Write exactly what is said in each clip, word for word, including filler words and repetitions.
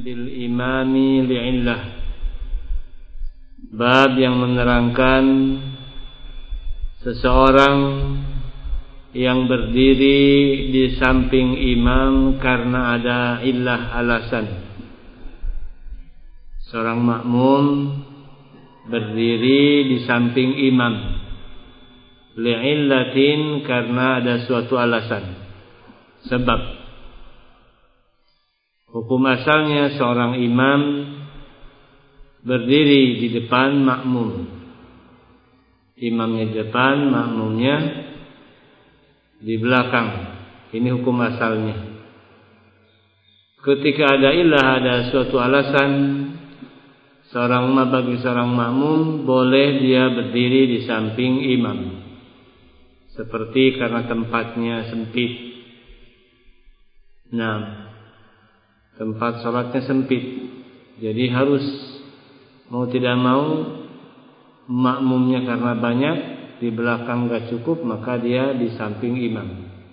fil imami li'illah. Bab yang menerangkan seseorang yang berdiri di samping imam karena ada illah, alasan. Seorang makmum berdiri di samping imam li'illatin, karena ada suatu alasan, sebab. Hukum asalnya seorang imam berdiri di depan makmum. Imamnya di depan, makmumnya di belakang. Ini hukum asalnya. Ketika ada ilah, ada suatu alasan, seorang bagi seorang makmum boleh dia berdiri di samping imam. Seperti karena tempatnya sempit. Nah, tempat sholatnya sempit, jadi harus mau tidak mau makmumnya karena banyak di belakang gak cukup, maka dia di samping imam.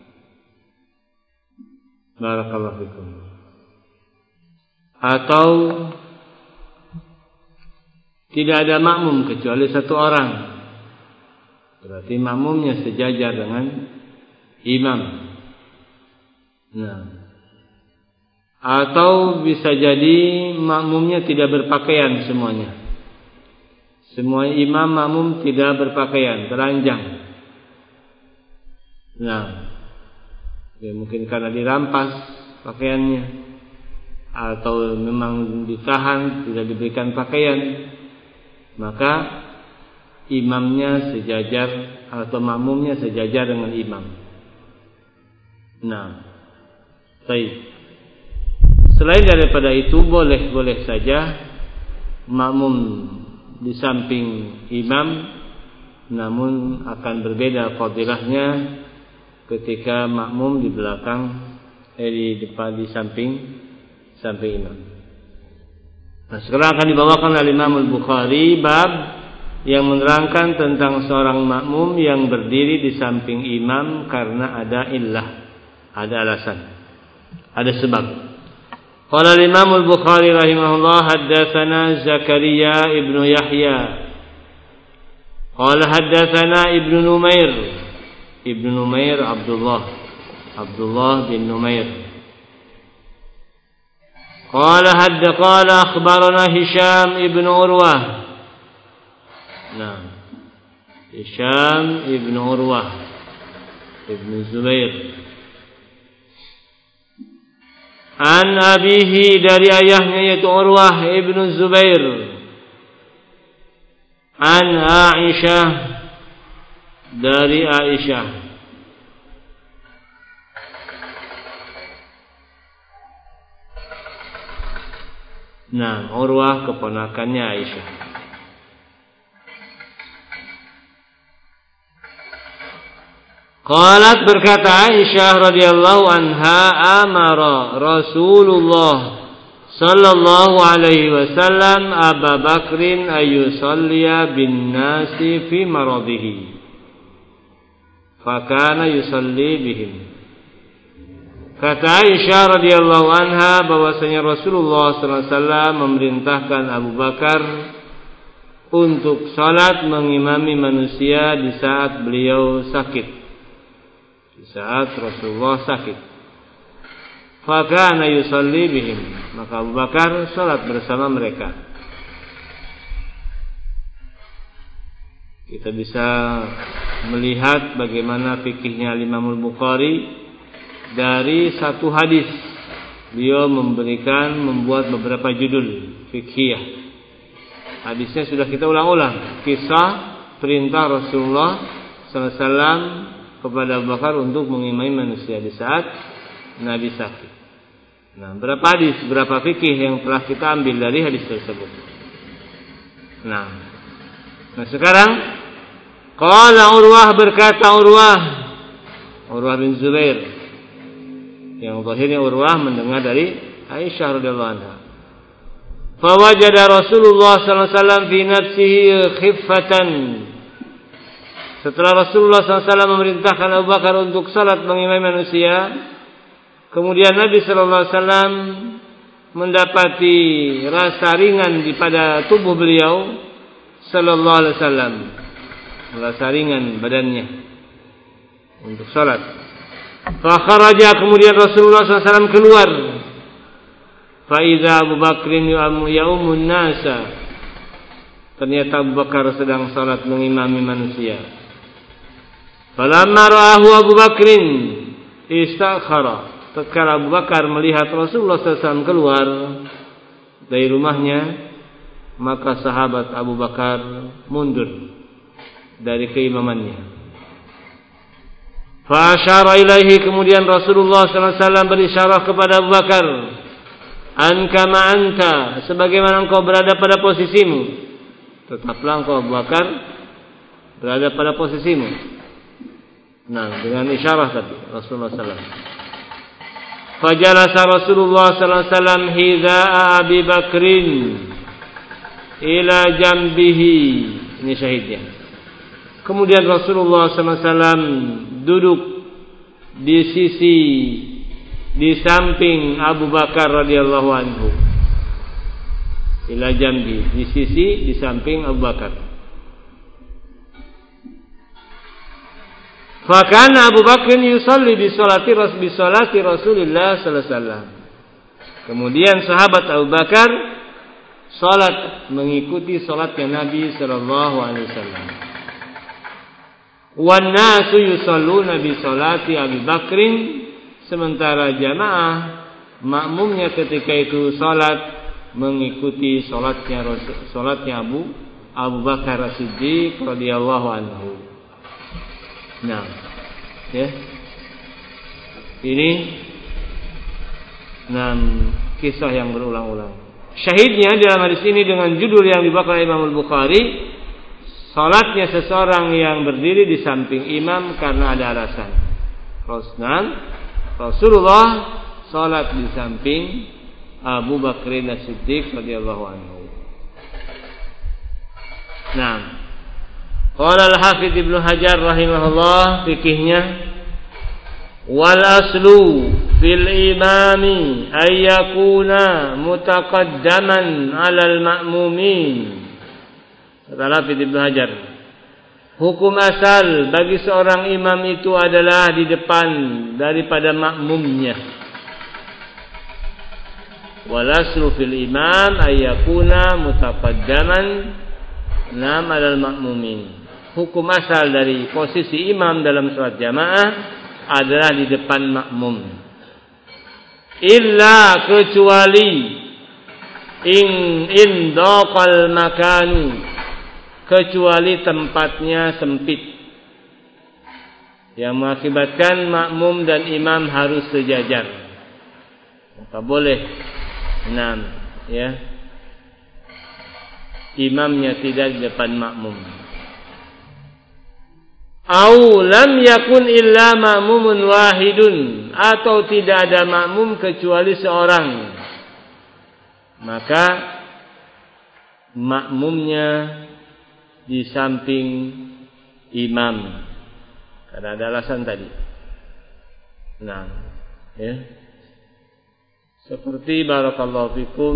Barakallahu fikum. Atau tidak ada makmum kecuali satu orang, berarti makmumnya sejajar dengan imam. Nah, atau bisa jadi makmumnya tidak berpakaian semuanya. Semua imam makmum tidak berpakaian, telanjang. Nah, ya mungkin karena dirampas pakaiannya, atau memang ditahan, tidak diberikan pakaian, maka imamnya sejajar atau makmumnya sejajar dengan imam. Nah, baik. Selain daripada itu, boleh-boleh saja makmum di samping imam, namun akan berbeda fadilahnya ketika makmum di belakang, eh, di depan, di samping samping imam. Nah, sekarang akan dibawakan oleh Imam Al-Bukhari bab yang menerangkan tentang seorang makmum yang berdiri di samping imam karena ada illah, ada alasan, ada sebab. Qala al-Imam al-Bukhari rahimahullah, haddatsana Zakaria ibnu Yahya qala haddatsana Ibnu Numair. Ibnu Numair Abdullah Abdullah bin Numair qala hadda qala akhbarana Hisham ibnu Urwah. Nah, Hisham ibnu Urwah ibnu Zubair an abihi, dari ayahnya yaitu Urwah ibnu Zubair, an Aisyah, dari Aisyah. Nah, Urwah keponakannya Aisyah. Qalat, berkata Aisyah radhiyallahu anha, amara Rasulullah sallallahu alaihi wasallam Abu Bakrin ayyusalliya bin nasi fi maradihi fakana yusalli bihim. Kata Aisyah radhiyallahu anha bahwasanya Rasulullah sallallahu alaihi wasallam memerintahkan Abu Bakar untuk salat mengimami manusia di saat beliau sakit, di saat Rasulullah sakit. Fakana yusalli bihim, maka Abu Bakar salat bersama mereka. Kita bisa melihat bagaimana fikihnya Imam Al-Bukhari dari satu hadis. Beliau memberikan, membuat beberapa judul fikih. Hadisnya sudah kita ulang-ulang, kisah perintah Rasulullah sallallahu alaihi wasallam kepada Abu Bakar untuk mengimami manusia di saat Nabi sakit. Nah, berapa hadis, berapa fikih yang telah kita ambil dari hadis tersebut. Nah, nah sekarang qala Urwah, berkata Urwah, Urwah bin Zubair, yang zahirnya Urwah mendengar dari Aisyah radhiyallahu anha. Fawajada Rasulullah sallallahu alaihi wasallam fi nafsihi khiffatan. Setelah Rasulullah sallallahu alaihi wasallam memerintahkan Abu Bakar untuk salat mengimami manusia, kemudian Nabi sallallahu alaihi wasallam mendapati rasa ringan di pada tubuh beliau sallallahu alaihi wasallam, rasa ringan badannya untuk salat. Fa kharaja, kemudian Rasulullah sallallahu alaihi wasallam keluar. Fa idza Abu Bakrin yaumun nasa, ternyata Abu Bakar sedang salat mengimami manusia. Falamma ra'ahu Abu Bakrin istakhara, tatkala Abu Bakar melihat Rasulullah sallallahu alaihi wasallam keluar dari rumahnya, maka sahabat Abu Bakar mundur dari keimamannya. Fa asyara ilaihi, kemudian Rasulullah sallallahu alaihi wasallam berisyarah kepada Abu Bakar, an kama anta, sebagaimana engkau berada pada posisimu, tetaplah engkau Abu Bakar berada pada posisimu. Nah, dengan isyarah tadi Rasulullah sallallahu alaihi wasallam. Fajalasa Rasulullah sallallahu alaihi wasallam hidza'a Abi Bakrin ila jambihi. Ini syahidnya. Kemudian Rasulullah sallallahu alaihi wasallam duduk di sisi, di samping Abu Bakar radhiyallahu anhu. Ila jambi, di sisi, di samping Abu Bakar. Fakana Abu Bakr yusalli bi salati bi salati Rasulillah sallallahu alaihi wasallam. Kemudian sahabat Abu Bakar salat mengikuti salatnya Nabi sallallahu alaihi wasallam. Wan nasu yusalluna bi salati Abi Bakrin, sementara jamaah makmumnya ketika itu salat mengikuti salatnya salatnya Abu Abu Bakar As-Siddiq radhiyallahu anhu. Nah, ya, ini enam kisah yang berulang-ulang. Syahidnya dalam hadis ini dengan judul yang dibawakan Imam Al-Bukhari, salatnya seseorang yang berdiri di samping imam karena ada alasan. Rasulullah salat di samping Abu Bakr As-Siddiq radhiyallahu anhu. Nah, qala al-Hafidz Ibnu Hajar rahimahullah, fikihnya, wal aslu fil imami ay yakuna mutaqaddaman 'alal ma'mumin. Kata Hafidz Ibnu Hajar, hukum asal bagi seorang imam itu adalah di depan daripada makmumnya. Wal aslu fil imam ay yakuna mutaqaddaman nam 'alal ma'mumin. Hukum asal dari posisi imam dalam salat jamaah adalah di depan makmum. Illa, kecuali in indaqal makanu, kecuali tempatnya sempit yang mengakibatkan makmum dan imam harus sejajar, maka boleh enam, ya, imamnya tidak di depan makmum. Au lam yakun illa ma'mumun wahidun, atau tidak ada makmum kecuali seorang, maka makmumnya di samping imam karena ada alasan tadi. Nah, ya, seperti barakallahu fikum,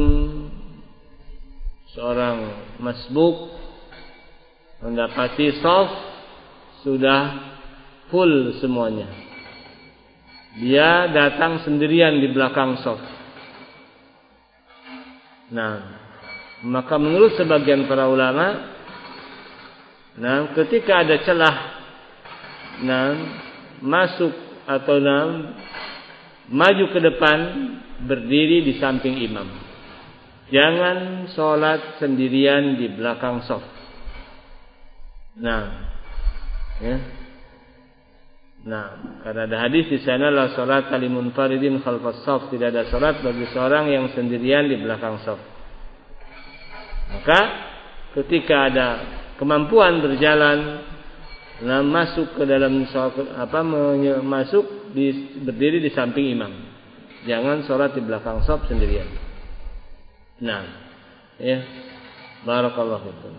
seorang masbuk mendapati shaf sudah full semuanya, dia datang sendirian di belakang shaf. Nah, maka menurut sebagian para ulama, nah, ketika ada celah, nah, masuk atau nah, maju ke depan, berdiri di samping imam. Jangan sholat sendirian di belakang shaf. Nah, ya. Nah, karena ada hadis di sana, la salat limunfaridin khalfas shaf, tidak ada salat bagi seorang yang sendirian di belakang shaf. Maka ketika ada kemampuan berjalan, nah, masuk ke dalam apa masuk di, berdiri di samping imam. Jangan salat di belakang shaf sendirian. Nah, ya, barakallahu fikum.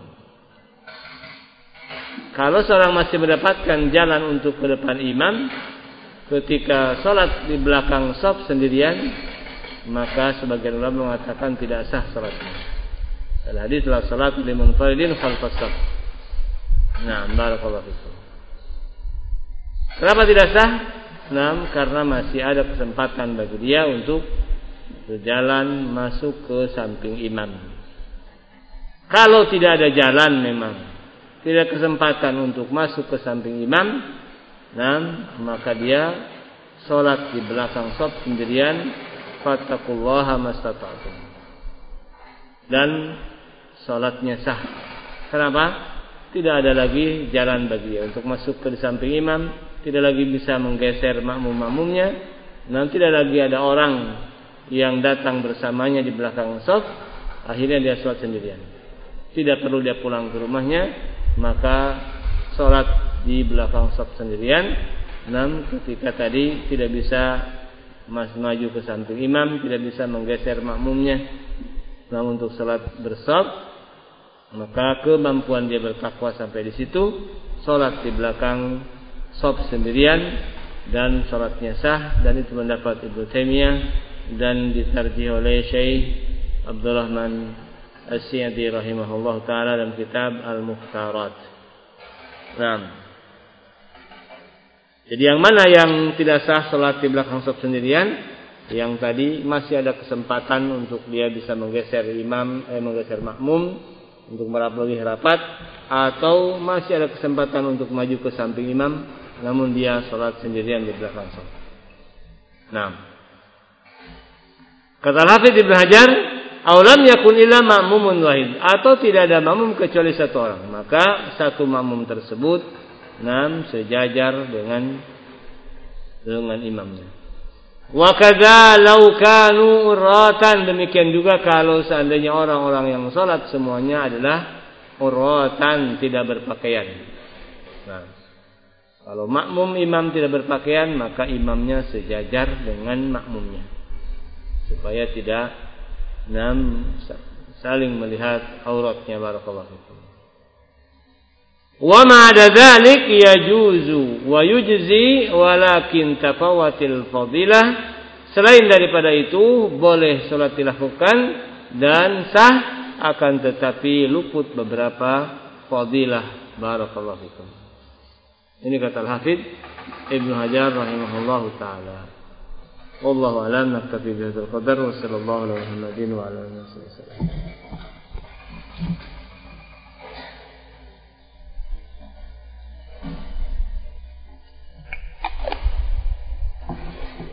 Kalau seorang masih mendapatkan jalan untuk ke depan imam ketika sholat di belakang shaf sendirian, maka sebagian ulama mengatakan tidak sah salatnya. Al-hadits la salat liman faridin khalfas shaf. Nah, barakallahu fikum. Kenapa tidak sah? Nah, karena masih ada kesempatan bagi dia untuk berjalan masuk ke samping imam. Kalau tidak ada jalan memang, tidak kesempatan untuk masuk ke samping imam, nah, maka dia salat di belakang shaf sendirian, fattaqullaha mastata'tum. Dan salatnya sah. Kenapa? Tidak ada lagi jalan bagi dia untuk masuk ke samping imam, tidak lagi bisa menggeser makmum-makmumnya, dan tidak lagi ada orang yang datang bersamanya di belakang shaf, akhirnya dia salat sendirian. Tidak perlu dia pulang ke rumahnya, maka salat di belakang shaf sendirian. Namun ketika tadi tidak bisa mas maju ke samping imam, tidak bisa menggeser makmumnya, namun untuk salat bersaf, maka kemampuan dia bertakwa sampai di situ, salat di belakang shaf sendirian dan salatnya sah, dan itu pendapat Ibnu Taimiyah dan ditarjih oleh Syekh Abdurrahman As-Sa'di rahimahullah taala dalam kitab Al-Mukhtarat. Nah, jadi yang mana yang tidak sah salat di belakang shaf sendirian? Yang tadi masih ada kesempatan untuk dia bisa menggeser imam, eh, menggeser makmum untuk lebih rapat, atau masih ada kesempatan untuk maju ke samping imam, namun dia salat sendirian di belakang shaf. Nah, kata Hafidz Ibnu Hajar, "Aulam yakun illa ma'mumun wahid," atau tidak ada makmum kecuali satu orang, maka satu makmum tersebut nam sejajar dengan dengan imamnya. Wa kadza law kanu uratan, demikian juga kalau seandainya orang-orang yang salat semuanya adalah uratan, tidak berpakaian. Nah, kalau makmum imam tidak berpakaian, maka imamnya sejajar dengan makmumnya, supaya tidak nam saling melihat auratnya. Barakallahu fikum. Wa ma ada dzalik yajuzu wa yujzi walakin tafawatil fadilah. Selain daripada itu boleh salat dilakukan dan sah, akan tetapi luput beberapa fadilah. Barakallahu fikum. Ini kata Al-Hafidz Ibnu Hajar rahimahullahu taala. Wallahu a'lam, naktafi bihadzal qadar wa sallallahu alaihi wa sallam.